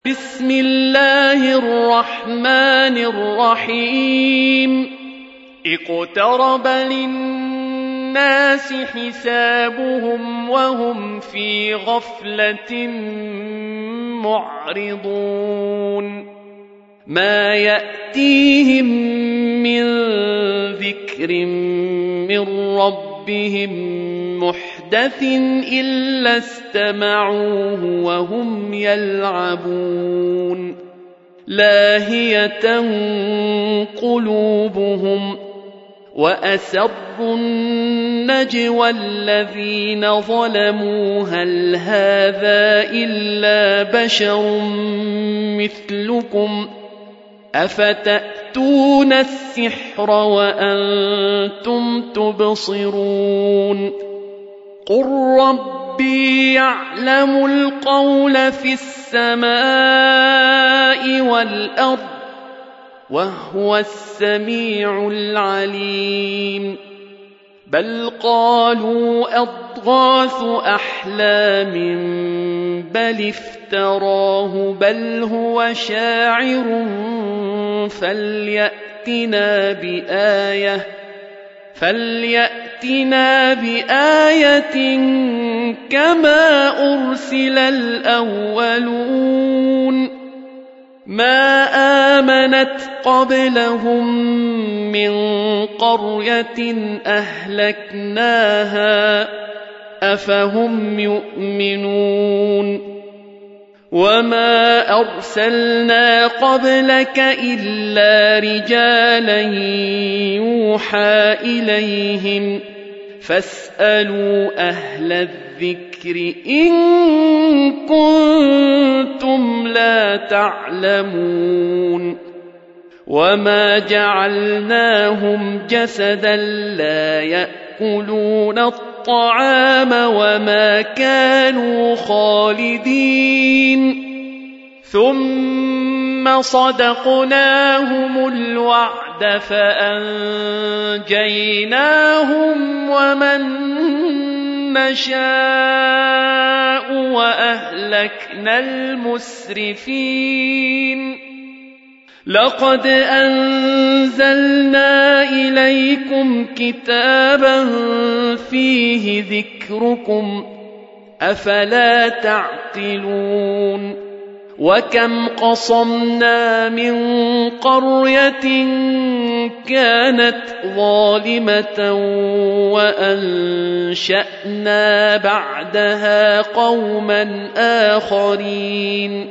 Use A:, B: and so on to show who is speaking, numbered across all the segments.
A: بسم الله الرحمن الرحيم اقترب للناس حسابهم وهم في غفلة معرضون ما يأتيهم من ذكر من ربهم محدث إلا استمعوه وهم يلعبون لاهية قلوبهم وأسروا النجوى الذين ظلموا هل هذا إلا بشر مثلكم أفتأتون السحر وأنتم تبصرون قل ربي يعلم القول في السماء والأرض وهو السميع العليم بل قالوا أضغاث أحلام بل افتراه بل هو شاعر فليأتنا بآية كما أرسل الأولون ما آمنت قبلهم من قرية أهلكناها أفهم يؤمنون وما أرسلنا قبلك إلا رجالا يوحى إليهم فاسألوا أهل الذكر إن كنتم لا تعلمون وما جعلناهم جسدا لا يأكلون الطعام وما كانوا خالدين ثم صدقناهم الوعد فأنجيناهم ومن نشاء وأهلكنا المسرفين لقد أنزلنا إليكم كتابا فيه ذكركم أفلا تعقلون وكم قصمنا من قرية كانت ظالمة وأنشأنا بعدها قوما آخرين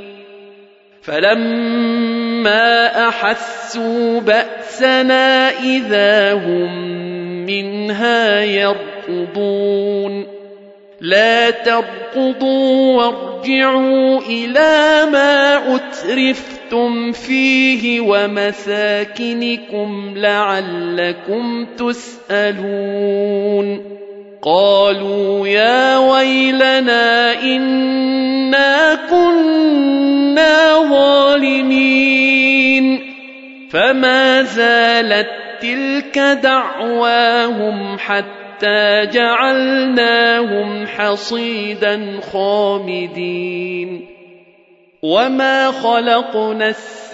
A: فلما أحسوا بأسنا إذا هم منها يركضون لا تركضوا وارجعوا إلى ما أترفتم فيه ومساكنكم لعلكم تسألون قالوا يا ويلنا إنا كنا ظالمين فما زالت تلك دعواهم حتى جعلناهم حصيدا خامدين وما خلقنا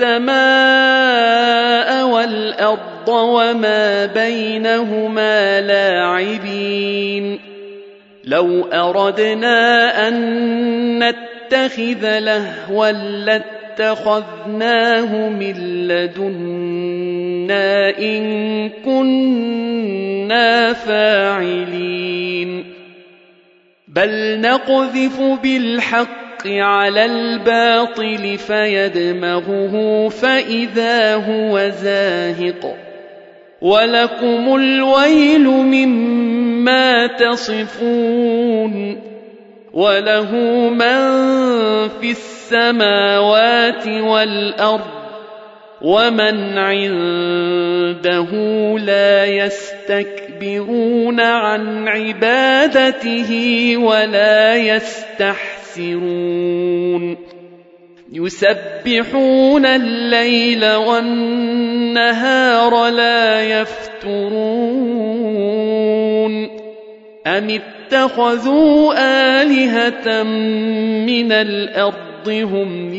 A: السماء والأرض وما بينهما لاعبين لو أردنا أن نتخذ لهوا لاتخذناه من لدنا إن كنا فاعلين بل نقذف بالحق على الباطل فيدمغه فإذا هو زاهق ولكم الويل مما تصفون وله من في السماوات والأرض ومن عنده لا يستكبرون عن عبادته ولا يستحسرون يسبحون الليل والنهار لا يفترون أم اتخذوا آلهة من الأرض هم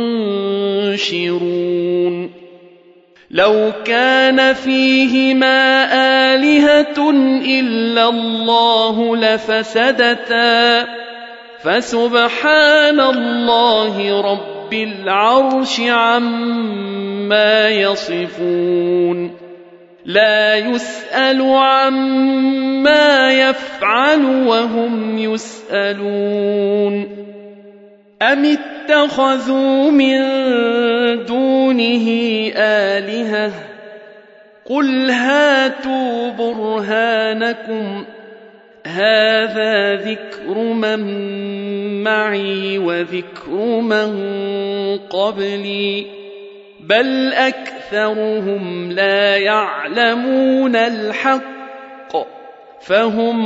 A: ينشرون لو كان فيهما آلهة إلا الله لفسدتا فسبحان الله رب العرش عما يصفون لا يسأل عما يفعل وهم يسألون أم اتخذوا من دونه آلهة قل هاتوا برهانكم هذا ذكر من معي وذكر من قبلي بل أكثرهم لا يعلمون الحق فهم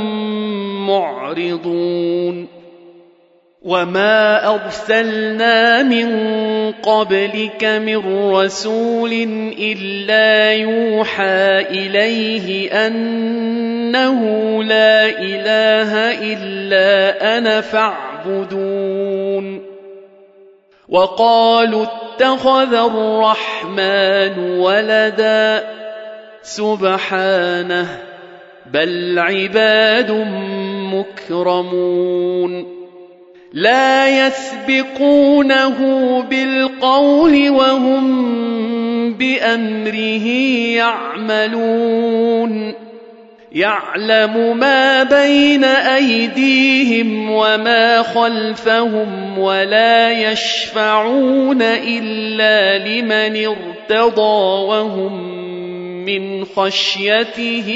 A: معرضون وما أرسلنا من قبلك من رسول إلا يوحى إليه أنه لا إله إلا أنا فاعبدون وقالوا اتخذ الرحمن ولدا سبحانه بل عباد مكرمون لا يسبقونه بالقول وهم بأمره يعملون يعلم ما بين أيديهم وما خلفهم ولا يشفعون إلا لمن ارتضى وهم من خشيته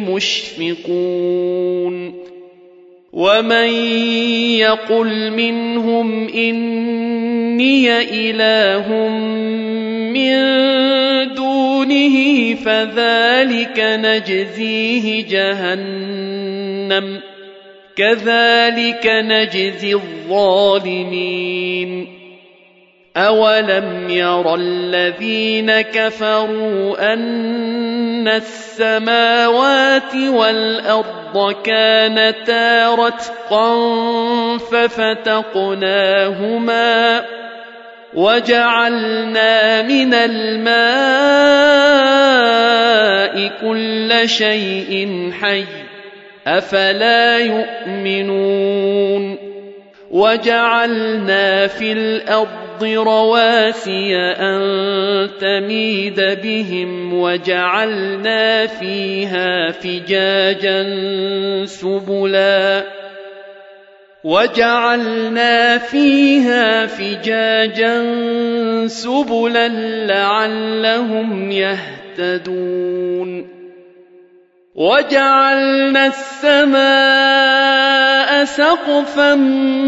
A: مشفقون ومن يقل منهم إني إله من دونه فذلك نجزيه جهنم كذلك نجزي الظالمين أولم ير الذين كفروا أن السماوات والأرض كانتا رتقا ففتقناهما وجعلنا من الماء كل شيء حي أفلا يؤمنون وجعلنا في الأرض رواسي أن تميد بهم وجعلنا فيها فجاجا سبلا لعلهم يهتدون وجعلنا السماء سقفا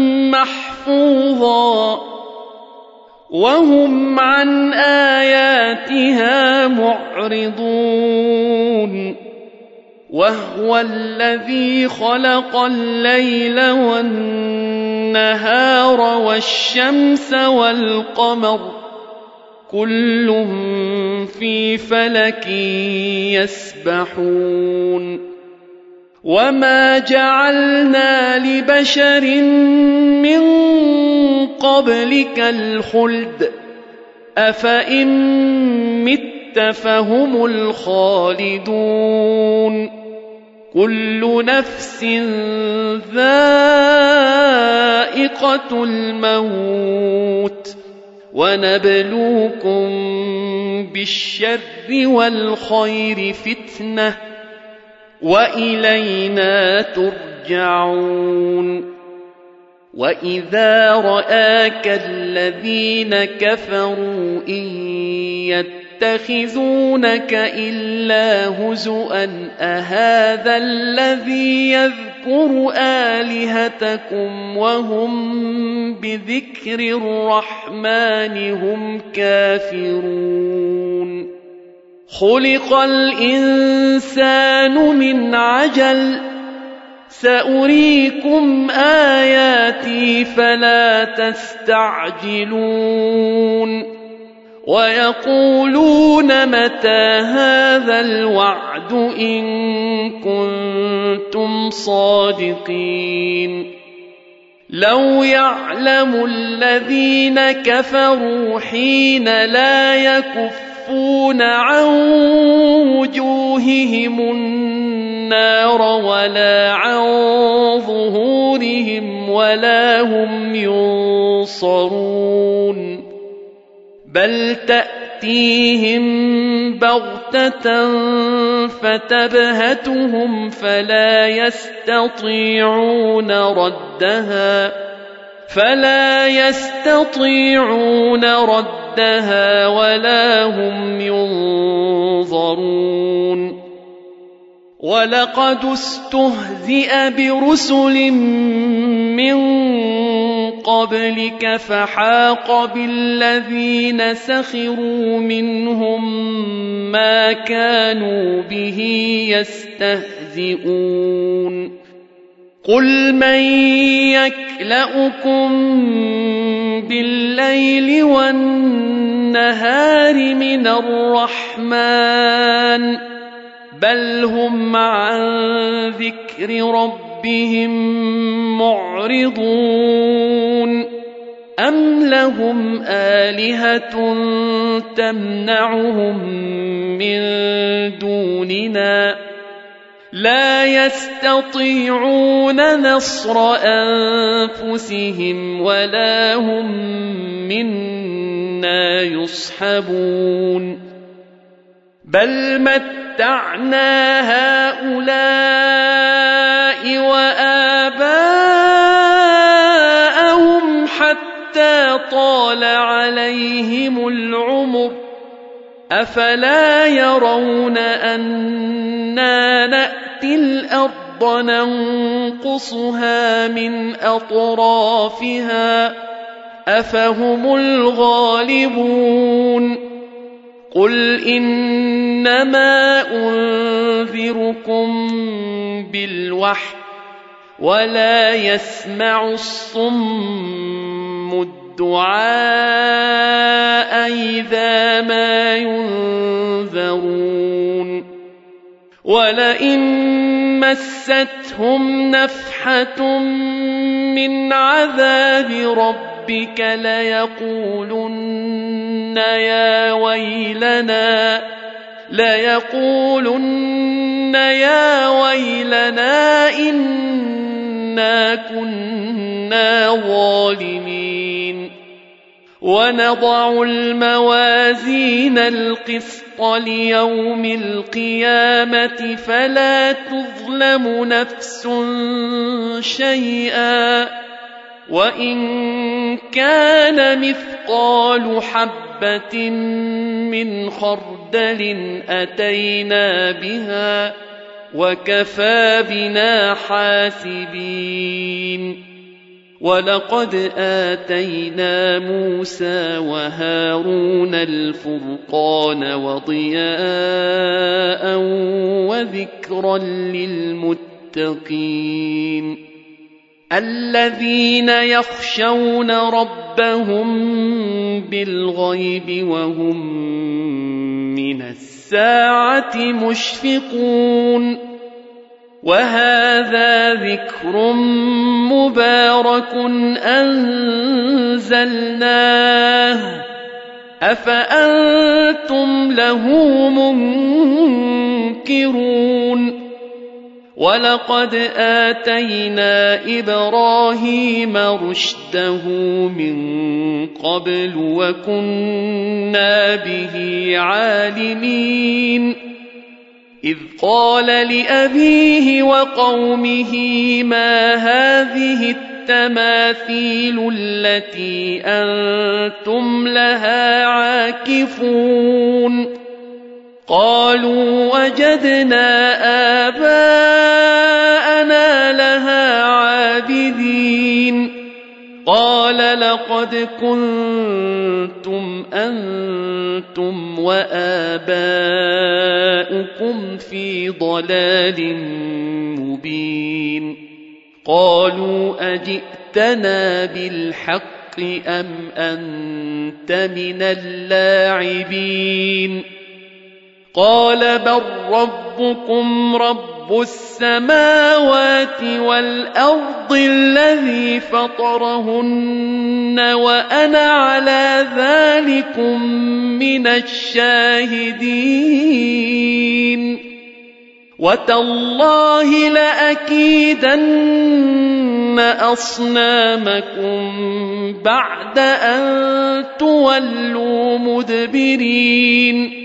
A: محفوظا وهم عن آياتها معرضون وهو الذي خلق الليل والنهار والشمس والقمر كل في فلك يسبحون وما جعلنا لبشر من قبلك الخلد أفإن مت فهم الخالدون كل نفس ذائقة الموت ونبلوكم بالشر والخير فتنة وإلينا ترجعون وإذا رآك الذين كفروا إن يتخذونك إلا هزؤا أهذا الذي يذكر آلهتكم وهم بذكر الرحمن هم كافرون خلق الإنسان من عجل سأريكم آياتي فلا تستعجلون ويقولون متى هذا الوعد إن كنتم صادقين لو يعلم الذين كفروا حين لا يكفون عن وجوههم النار ولا عن ظهورهم ولا هم ينصرون بل تأتيهم بغتة فتبهتهم فلا يستطيعون ردها ولا هم ينظرون ولقد استهزئ برسل من قبلك فحاق بالذين سخروا منهم ما كانوا به يستهزئون قل من يكلؤكم بالليل والنهار من الرحمن بل هم عن ذكر ربهم معرضون أم لهم آلهة تمنعهم من دوننا لا يستطيعون نصر أنفسهم ولا هم منا يصحبون بل متعنا هؤلاء وآباءهم حتى طال عليهم العمر أفلا يرون أنا نأتي الأرض ننقصها من أطرافها أفهم الغالبون قل إنما أنذركم بالوحي ولا يسمع الصم الدعاء إذا ما ينذرون ولئن مستهم نفحة من عذاب ربك ليقولن يا ويلنا إنا كنا ظالمين ونضع الموازين القسط ليوم القيامة فلا تظلم نفس شيئا وإن كان مثقال حبة من خردل أتينا بها وكفى بنا حاسبين ولقد آتينا موسى وهارون الفرقان وضياء وذكرا للمتقين الذين يخشون ربهم بالغيب وهم من الساعة مشفقون وهذا ذكر مبارك أنزلناه أفأنتم له منكرون ولقد آتينا إبراهيم رشده من قبل وكنا به عالمين إذ قال لأبيه وقومه ما هذه التماثيل التي أنتم لها عاكفون قالوا وجدنا آباءنا لها عابدين قال لقد كنتم أنتم وآباؤكم في ضلال مبين قالوا أجئتنا بالحق أم أنت من اللاعبين قال بل ربكم رب السماوات والأرض الذي فطرهن وأنا على ذلكم من الشاهدين وتالله لأكيدن أصنامكم بعد أن تولوا مدبرين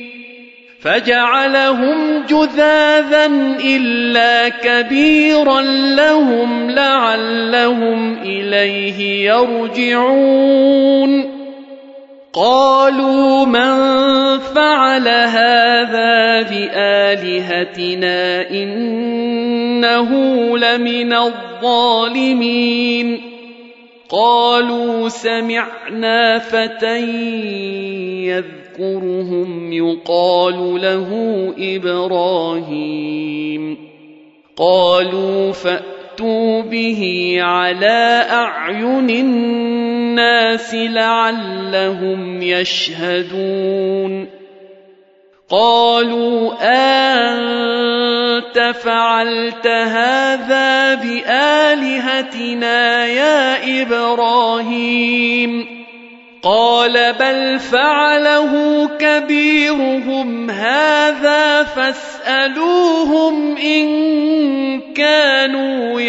A: فجعلهم جذاذا إلا كبيرا لهم لعلهم إليه يرجعون قالوا من فعل هذا بآلهتنا إنه لمن الظالمين قالوا سمعنا فتى يذكرهم يقال له إبراهيم قالوا فأتوا به على أعين الناس لعلهم يشهدون قالوا أنت فعلت هذا بآلهتنا يا إبراهيم قال بل فعله كبيرهم هذا فاسألوهم إن كانوا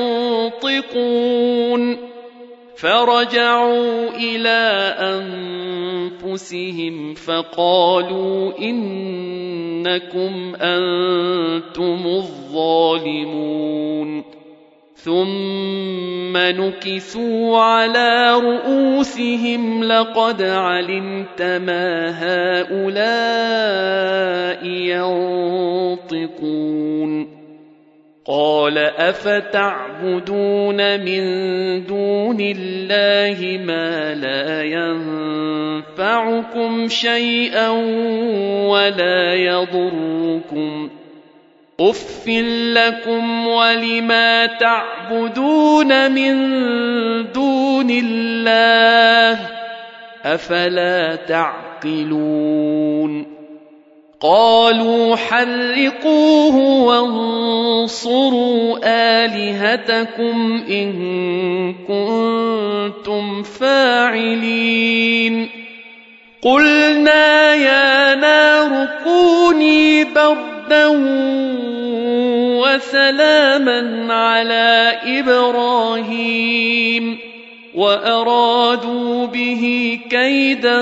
A: ينطقون فرجعوا إلى أنفسهم فقالوا إنكم أنتم الظالمون ثم نكسوا على رؤوسهم لقد علمت ما هؤلاء ينطقون قال أفتعبدون من دون الله ما لا ينفعكم شيئا ولا يضركم أف لكم ولما تعبدون من دون الله أفلا تعقلون قالوا حرقوه وانصروا آلهتكم إن كنتم فاعلين قلنا يا نار كوني بردا وسلاما على إبراهيم وأرادوا به كيدا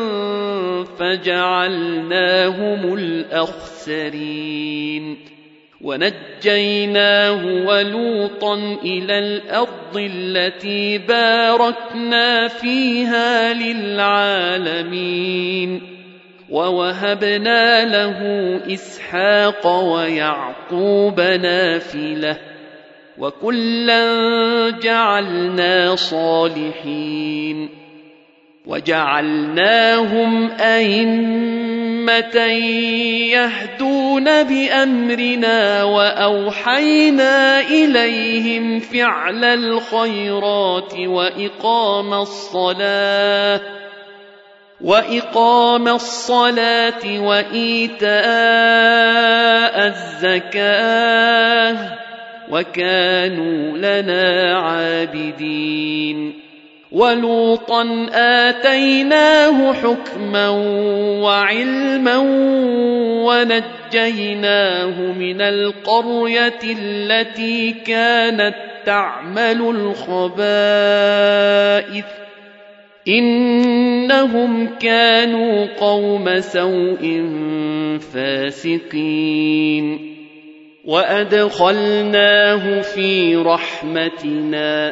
A: فجعلناهم الأخسرين ونجيناه ولوطا إلى الأرض التي باركنا فيها للعالمين ووهبنا له إسحاق ويعقوب نافلة وكلا جعلنا صالحين وجعلناهم أئمة يهدون بأمرنا وأوحينا إليهم فعل الخيرات وإقام الصلاة وإيتاء الزكاة وكانوا لنا عابدين ولوطا آتيناه حكما وعلما ونجيناه من القرية التي كانت تعمل الخبائث إنهم كانوا قوم سوء فاسقين وأدخلناه في رحمتنا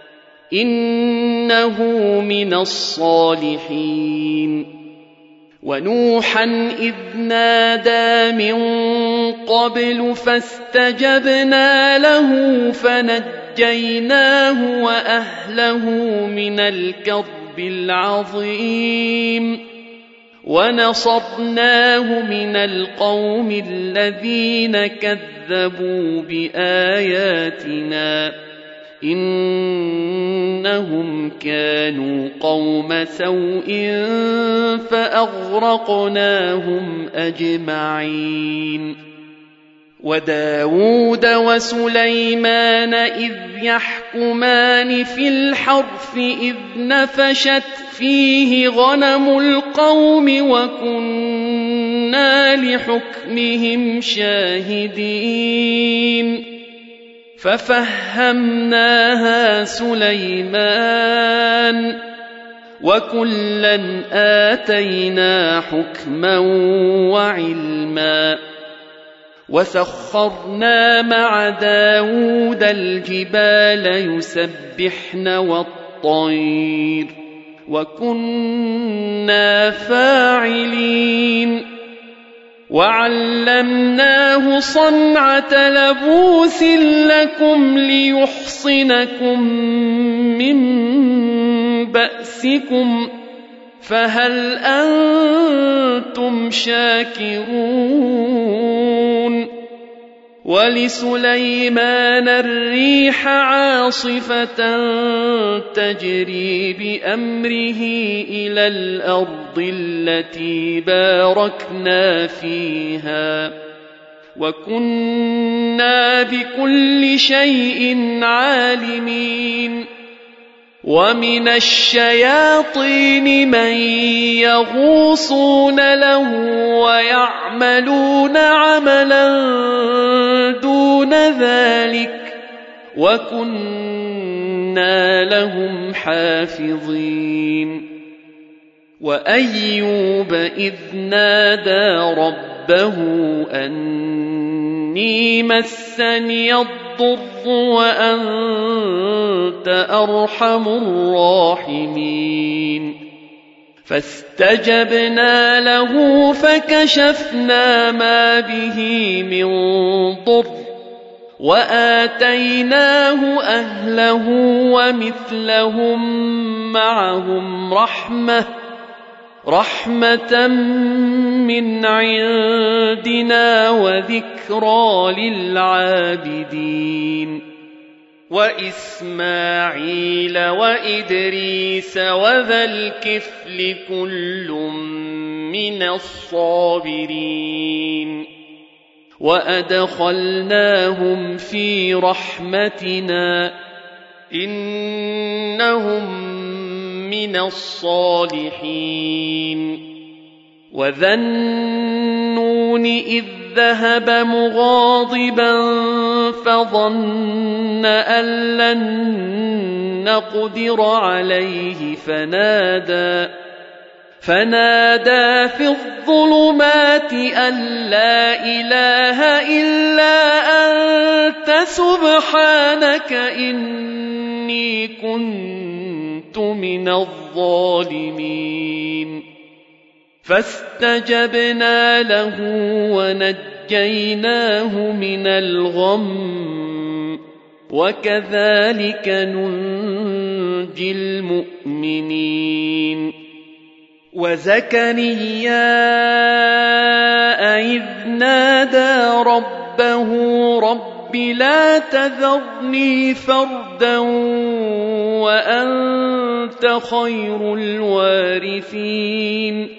A: إنه من الصالحين ونوحا إذ نادى من قبل فاستجبنا له فنجيناه وأهله من الكرب العظيم ونصرناه من القوم الذين كذبوا بآياتنا إنهم كانوا قوم سوء فأغرقناهم أجمعين وداود وسليمان إذ يحكمان في الحرث إذ نفشت فيه غنم القوم وكنا لحكمهم شاهدين ففهمناها سليمان وكلا آتينا حكما وعلما وسخرنا مع داود الجبال يسبحن والطير وكنا فاعلين وعلمناه صنعة لبوس لكم ليحصنكم من بأسكم فهل أنتم شاكرون ولسليمان الريح عاصفة تجري بأمره إلى الأرض التي باركنا فيها وكنا بكل شيء عالمين ومن الشياطين من يغوصون له ويعملون عملا دون ذلك وكنا لهم حافظين وأيوب إذ نادى ربه أني مسني الضر وأنت أرحم الراحمين فاستجبنا له فكشفنا ما به من ضر وآتيناه أهله ومثلهم معهم رحمة من عندنا وذكرى للعابدين وإسماعيل وإدريس وذا الكفل كل من الصابرين وأدخلناهم في رحمتنا إنهم من الصالحين وذا النون إذ ذهب مغاضبا فظن أن لن نقدر عليه فنادى في الظلمات أن لا إله إلا أنت سبحانك إني كنت من الظالمين فاستجبنا له ونجيناه من الغم وكذلك ننجي المؤمنين وزكريا إذ نادى ربه رب لا تذرني فردا وأنت خير الوارثين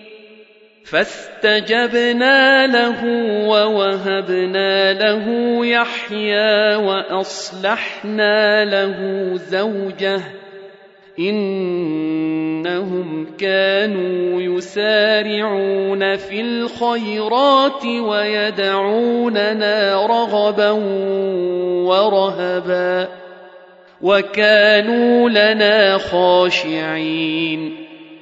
A: فاستجبنا له ووهبنا له يحيى وأصلحنا له زوجه إنهم كانوا يسارعون في الخيرات ويدعوننا رغبا ورهبا وكانوا لنا خاشعين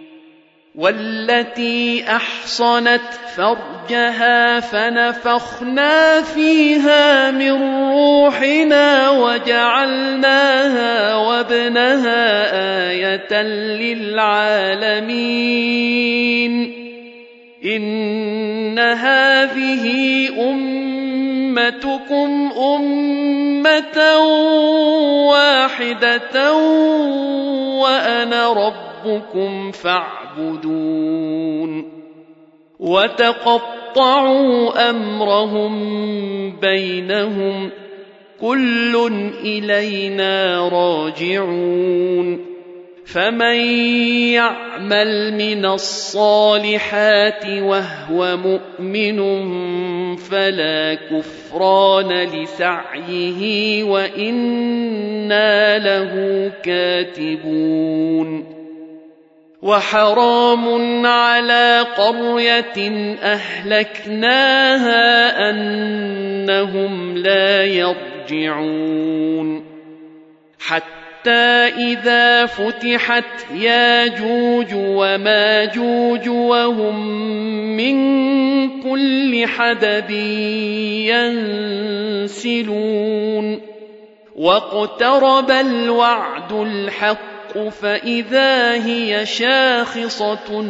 A: والتي أحصنت فرجها فنفخنا فيها من روحنا وجعلناها وابنها آية للعالمين إن هذه أمتكم أمة واحدة وأنا ربكم فاعبدون وتقطعوا أمرهم بينهم كل إلينا راجعون فمن يعمل من الصالحات وهو مؤمن فلا كفران لسعيه وإنا له كاتبون وحرام على قرية أهلكناها أنهم لا يرجعون حتى إذا فتحت ياجوج وماجوج وهم من كل حدب ينسلون واقترب الوعد الحق فإذا هي شاخصة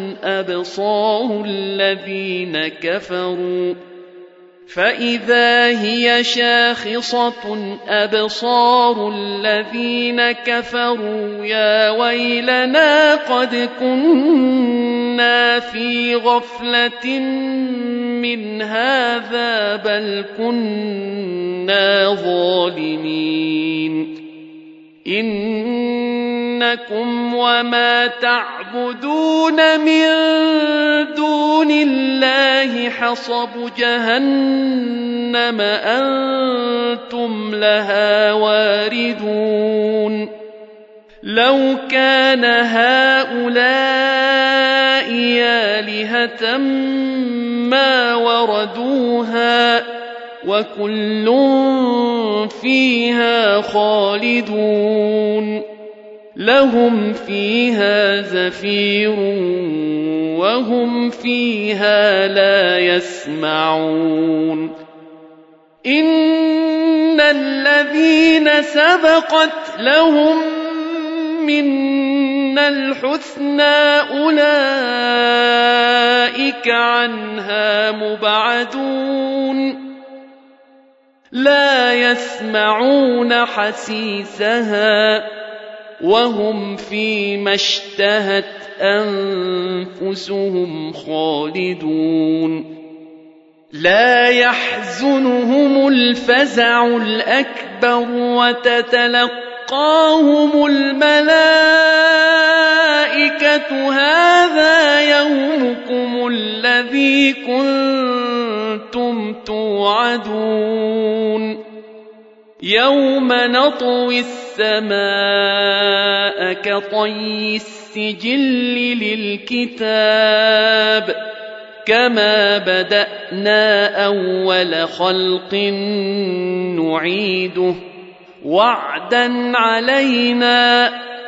A: أبصار الذين كفروا يا ويلنا قد كنا في غفلة من هذا بل كنا ظالمين إنكم وما تعبدون من دون الله حصب جهنم أنتم لها واردون لو كان هؤلاء آلهة ما وردوها وكل فيها خالدون لهم فيها زفير وهم فيها لا يسمعون إن الذين سبقت لهم منا الحسنى أولئك عنها مبعدون لا يسمعون حسيسها وهم فيما اشتهت أنفسهم خالدون لا يحزنهم الفزع الأكبر وتتلقاهم الملائكة هذا يومكم الذي كنتم توعدون يوم نطوي السماء كطي السجل للكتاب كما بدأنا أول خلق نعيده وعدا علينا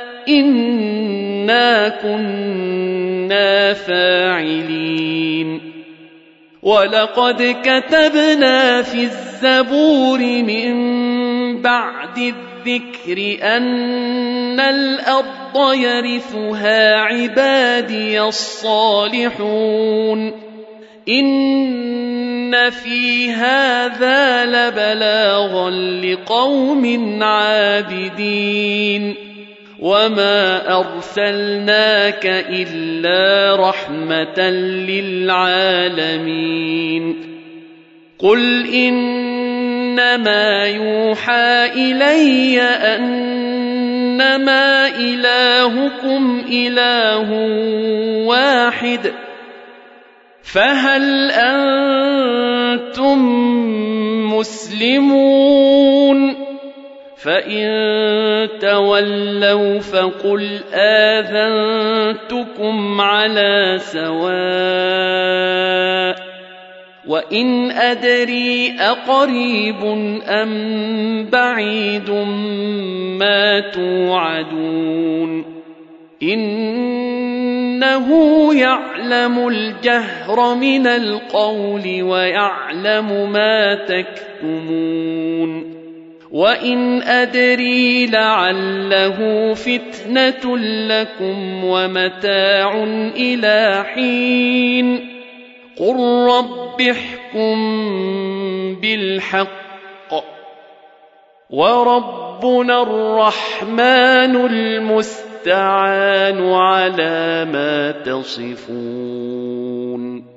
A: إنا كنا فاعلين ولقد كتبنا في الزبور من بعد الذكر أن الأرض يرثها عبادي الصالحون إن في هذا لبلاغا لقوم عابدين وما أرسلناك إلا رحمة للعالمين قل إنما يوحى إلي أنما إلهكم إله واحد فهل أنتم مسلمون فإن تولوا فقل آذنتكم على سواء وإن أدري أقريب أم بعيد ما توعدون إنه يعلم الجهر من القول ويعلم ما تكتمون وإن أدري لعله فتنة لكم ومتاع إلى حين قل رب احكم بالحق وربنا الرحمن المستعان على ما تصفون